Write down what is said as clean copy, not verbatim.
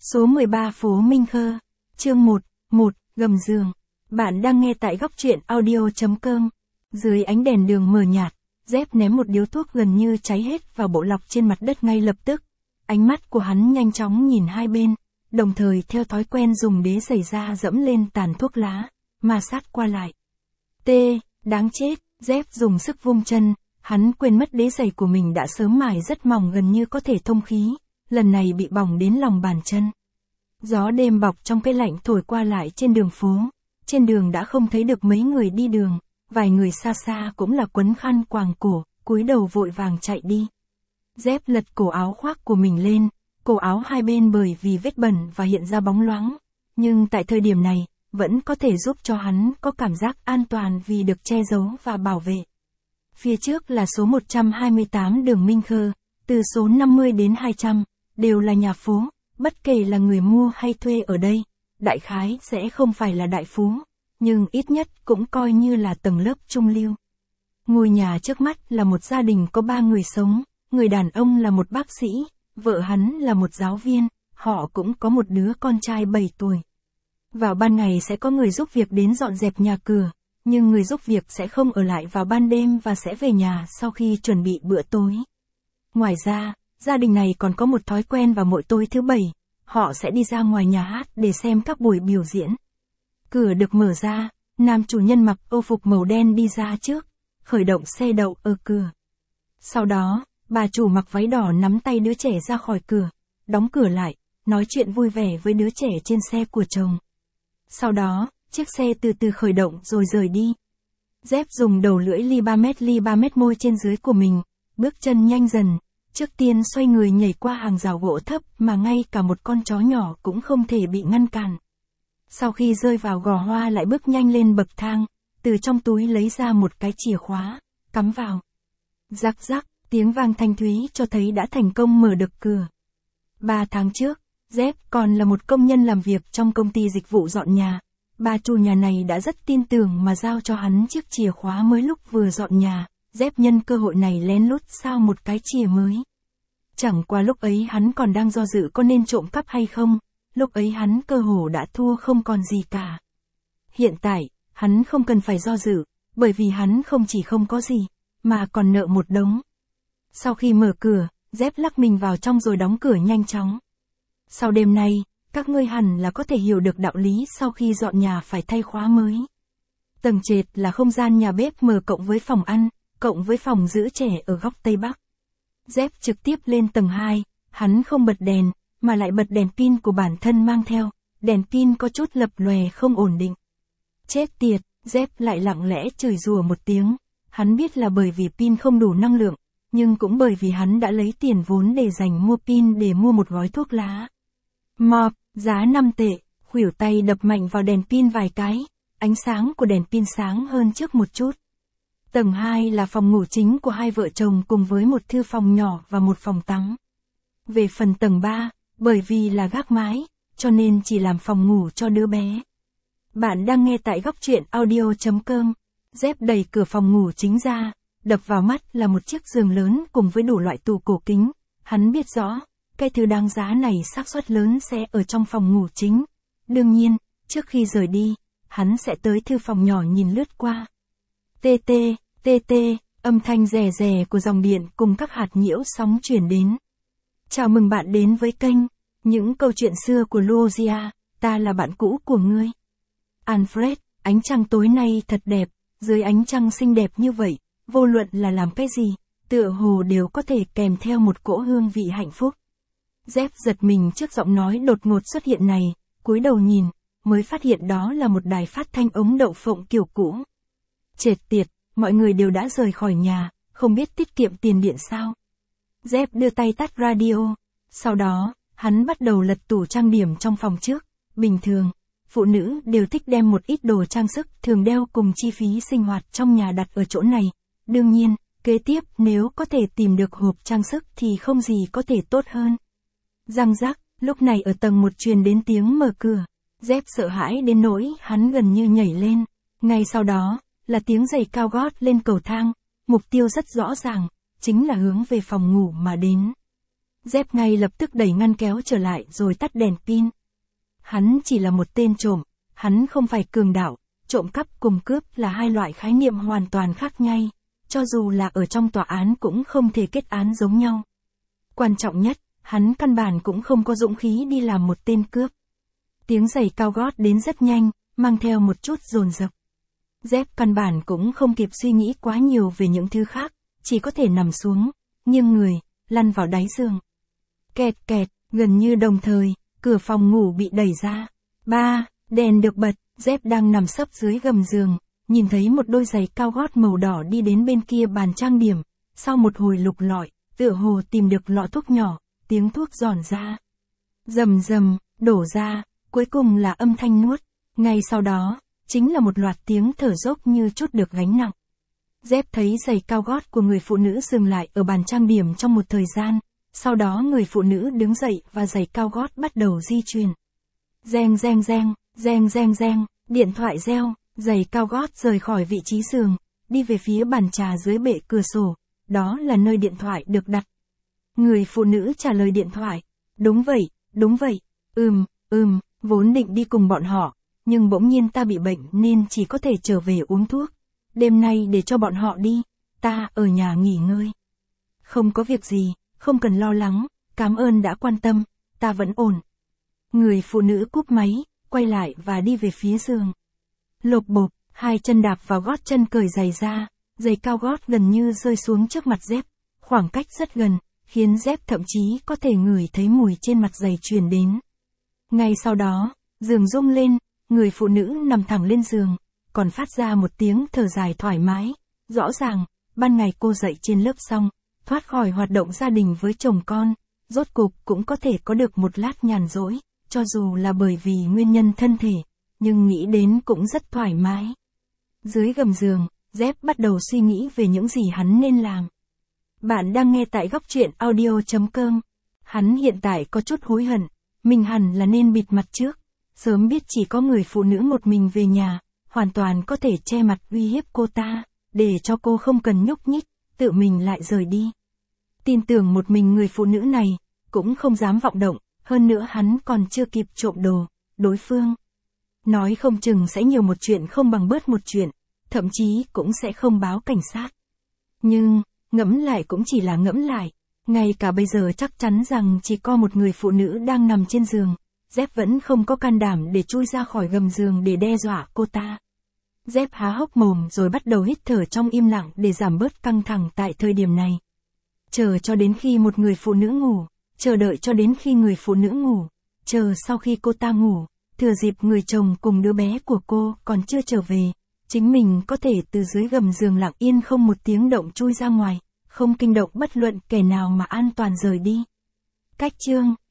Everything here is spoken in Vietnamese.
Số 13 phố Minh Khơ. Chương 1, gầm giường. Bạn đang nghe tại góc truyện audio.com. Dưới ánh đèn đường mờ nhạt, Dép ném một điếu thuốc gần như cháy hết vào bộ lọc trên mặt đất ngay lập tức. Ánh mắt của hắn nhanh chóng nhìn hai bên, đồng thời theo thói quen dùng đế giày da dẫm lên tàn thuốc lá, ma sát qua lại. Đáng chết, Dép dùng sức vung chân, hắn quên mất đế giày của mình đã sớm mài rất mỏng gần như có thể thông khí, lần này bị bỏng đến lòng bàn chân. Gió đêm bọc trong cái lạnh thổi qua lại trên đường phố, trên đường đã không thấy được mấy người đi đường, vài người xa xa cũng là quấn khăn quàng cổ, cúi đầu vội vàng chạy đi. Dép lật cổ áo khoác của mình lên, cổ áo hai bên bởi vì vết bẩn và hiện ra bóng loáng, nhưng tại thời điểm này, vẫn có thể giúp cho hắn có cảm giác an toàn vì được che giấu và bảo vệ. Phía trước là số 128 đường Minh Khơ, từ số 50 đến 200, đều là nhà phố, bất kể là người mua hay thuê ở đây, đại khái sẽ không phải là đại phú, nhưng ít nhất cũng coi như là tầng lớp trung lưu. Ngôi nhà trước mắt là một gia đình có 3 người sống, người đàn ông là một bác sĩ, vợ hắn là một giáo viên, họ cũng có một đứa con trai 7 tuổi. Vào ban ngày sẽ có người giúp việc đến dọn dẹp nhà cửa, nhưng người giúp việc sẽ không ở lại vào ban đêm và sẽ về nhà sau khi chuẩn bị bữa tối. Ngoài ra, gia đình này còn có một thói quen vào mỗi tối thứ Bảy, họ sẽ đi ra ngoài nhà hát để xem các buổi biểu diễn. Cửa được mở ra, nam chủ nhân mặc âu phục màu đen đi ra trước, khởi động xe đậu ở cửa. Sau đó, bà chủ mặc váy đỏ nắm tay đứa trẻ ra khỏi cửa, đóng cửa lại, nói chuyện vui vẻ với đứa trẻ trên xe của chồng. Sau đó, chiếc xe từ từ khởi động rồi rời đi. Dép dùng đầu lưỡi li ba mét môi trên dưới của mình, bước chân nhanh dần, trước tiên xoay người nhảy qua hàng rào gỗ thấp mà ngay cả một con chó nhỏ cũng không thể bị ngăn cản. Sau khi rơi vào gò hoa lại bước nhanh lên bậc thang, từ trong túi lấy ra một cái chìa khóa, cắm vào. Rắc rắc, tiếng vang thanh thúy cho thấy đã thành công mở được cửa. 3 tháng trước, Dép còn là một công nhân làm việc trong công ty dịch vụ dọn nhà. Bà chủ nhà này đã rất tin tưởng mà giao cho hắn chiếc chìa khóa mới lúc vừa dọn nhà. Dép nhân cơ hội này lén lút sao một cái chìa mới. Chẳng qua lúc ấy hắn còn đang do dự có nên trộm cắp hay không, lúc ấy hắn cơ hồ đã thua không còn gì cả. Hiện tại, hắn không cần phải do dự, bởi vì hắn không chỉ không có gì, mà còn nợ một đống. Sau khi mở cửa, Dép lắc mình vào trong rồi đóng cửa nhanh chóng. Sau đêm nay, các ngươi hẳn là có thể hiểu được đạo lý sau khi dọn nhà phải thay khóa mới. Tầng trệt là không gian nhà bếp mở cộng với phòng ăn, cộng với phòng giữ trẻ ở góc Tây Bắc. Dép trực tiếp lên tầng 2, hắn không bật đèn, mà lại bật đèn pin của bản thân mang theo, đèn pin có chút lập lòe không ổn định. Chết tiệt, Dép lại lặng lẽ chửi rủa một tiếng, hắn biết là bởi vì pin không đủ năng lượng, nhưng cũng bởi vì hắn đã lấy tiền vốn để dành mua pin để mua một gói thuốc lá. Mọp, giá 5 tệ, khuỷu tay đập mạnh vào đèn pin vài cái, ánh sáng của đèn pin sáng hơn trước một chút. Tầng 2 là phòng ngủ chính của hai vợ chồng cùng với một thư phòng nhỏ và một phòng tắm. Về phần tầng 3, bởi vì là gác mái, cho nên chỉ làm phòng ngủ cho đứa bé. Bạn đang nghe tại góc truyện audio.com. Dép đẩy cửa phòng ngủ chính ra, đập vào mắt là một chiếc giường lớn cùng với đủ loại tủ cổ kính. Hắn biết rõ, cái thứ đáng giá này xác suất lớn sẽ ở trong phòng ngủ chính. Đương nhiên, trước khi rời đi, hắn sẽ tới thư phòng nhỏ nhìn lướt qua. Âm thanh rè rè của dòng điện cùng các hạt nhiễu sóng truyền đến. Chào mừng bạn đến với kênh, những câu chuyện xưa của Luogia, ta là bạn cũ của ngươi. Alfred, ánh trăng tối nay thật đẹp, dưới ánh trăng xinh đẹp như vậy, vô luận là làm cái gì, tựa hồ đều có thể kèm theo một cỗ hương vị hạnh phúc. Dép giật mình trước giọng nói đột ngột xuất hiện này, cúi đầu nhìn, mới phát hiện đó là một đài phát thanh ống đậu phộng kiểu cũ. Trệt tiệt, mọi người đều đã rời khỏi nhà, không biết tiết kiệm tiền điện sao. Dép đưa tay tắt radio, sau đó, hắn bắt đầu lật tủ trang điểm trong phòng trước. Bình thường, phụ nữ đều thích đem một ít đồ trang sức thường đeo cùng chi phí sinh hoạt trong nhà đặt ở chỗ này. Đương nhiên, kế tiếp nếu có thể tìm được hộp trang sức thì không gì có thể tốt hơn. Răng rắc, lúc này ở tầng 1 truyền đến tiếng mở cửa. Dép sợ hãi đến nỗi hắn gần như nhảy lên. Ngay sau đó, là tiếng giày cao gót lên cầu thang, mục tiêu rất rõ ràng, chính là hướng về phòng ngủ mà đến. Dép ngay lập tức đẩy ngăn kéo trở lại rồi tắt đèn pin. Hắn chỉ là một tên trộm, hắn không phải cường đạo, trộm cắp cùng cướp là hai loại khái niệm hoàn toàn khác nhau, cho dù là ở trong tòa án cũng không thể kết án giống nhau. Quan trọng nhất, hắn căn bản cũng không có dũng khí đi làm một tên cướp. Tiếng giày cao gót đến rất nhanh, mang theo một chút dồn dập. Dép căn bản cũng không kịp suy nghĩ quá nhiều về những thứ khác, chỉ có thể nằm xuống, nghiêng người, lăn vào đáy giường. Kẹt kẹt, gần như đồng thời, cửa phòng ngủ bị đẩy ra. Đèn được bật, Dép đang nằm sấp dưới gầm giường, nhìn thấy một đôi giày cao gót màu đỏ đi đến bên kia bàn trang điểm. Sau một hồi lục lọi, tựa hồ tìm được lọ thuốc nhỏ, tiếng thuốc giòn ra. Rầm rầm, đổ ra, cuối cùng là âm thanh nuốt. Ngay sau đó, chính là một loạt tiếng thở dốc như trút được gánh nặng. Dép thấy giày cao gót của người phụ nữ dừng lại ở bàn trang điểm trong một thời gian, sau đó người phụ nữ đứng dậy và giày cao gót bắt đầu di chuyển. Reng reng reng, reng reng reng, điện thoại reo, giày cao gót rời khỏi vị trí giường, đi về phía bàn trà dưới bệ cửa sổ, đó là nơi điện thoại được đặt. Người phụ nữ trả lời điện thoại, đúng vậy, vốn định đi cùng bọn họ, nhưng bỗng nhiên ta bị bệnh nên chỉ có thể trở về uống thuốc. Đêm nay để cho bọn họ đi, ta ở nhà nghỉ ngơi. Không có việc gì, không cần lo lắng, cảm ơn đã quan tâm, ta vẫn ổn. Người phụ nữ cúp máy, quay lại và đi về phía giường. Lộp bộp, hai chân đạp vào gót chân cởi giày ra, giày cao gót gần như rơi xuống trước mặt Dép, khoảng cách rất gần, khiến Dép thậm chí có thể ngửi thấy mùi trên mặt giày truyền đến. Ngay sau đó, giường rung lên, người phụ nữ nằm thẳng lên giường, còn phát ra một tiếng thở dài thoải mái. Rõ ràng, ban ngày cô dậy trên lớp xong, thoát khỏi hoạt động gia đình với chồng con, rốt cục cũng có thể có được một lát nhàn rỗi, cho dù là bởi vì nguyên nhân thân thể, nhưng nghĩ đến cũng rất thoải mái. Dưới gầm giường, Dép bắt đầu suy nghĩ về những gì hắn nên làm. Bạn đang nghe tại Góc Truyện Audio.com. Hắn hiện tại có chút hối hận, mình hẳn là nên bịt mặt trước, sớm biết chỉ có người phụ nữ một mình về nhà, hoàn toàn có thể che mặt uy hiếp cô ta, để cho cô không cần nhúc nhích, tự mình lại rời đi. Tin tưởng một mình người phụ nữ này, cũng không dám vọng động, hơn nữa hắn còn chưa kịp trộm đồ, đối phương nói không chừng sẽ nhiều một chuyện không bằng bớt một chuyện, thậm chí cũng sẽ không báo cảnh sát. Nhưng, ngẫm lại cũng chỉ là ngẫm lại, ngay cả bây giờ chắc chắn rằng chỉ có một người phụ nữ đang nằm trên giường, Dép vẫn không có can đảm để chui ra khỏi gầm giường để đe dọa cô ta. Dép há hốc mồm rồi bắt đầu hít thở trong im lặng để giảm bớt căng thẳng tại thời điểm này. Chờ cho đến khi một người phụ nữ ngủ, chờ đợi cho đến khi người phụ nữ ngủ, chờ sau khi cô ta ngủ, thừa dịp người chồng cùng đứa bé của cô còn chưa trở về, chính mình có thể từ dưới gầm giường lặng yên không một tiếng động chui ra ngoài, không kinh động bất luận kẻ nào mà an toàn rời đi. Cách chương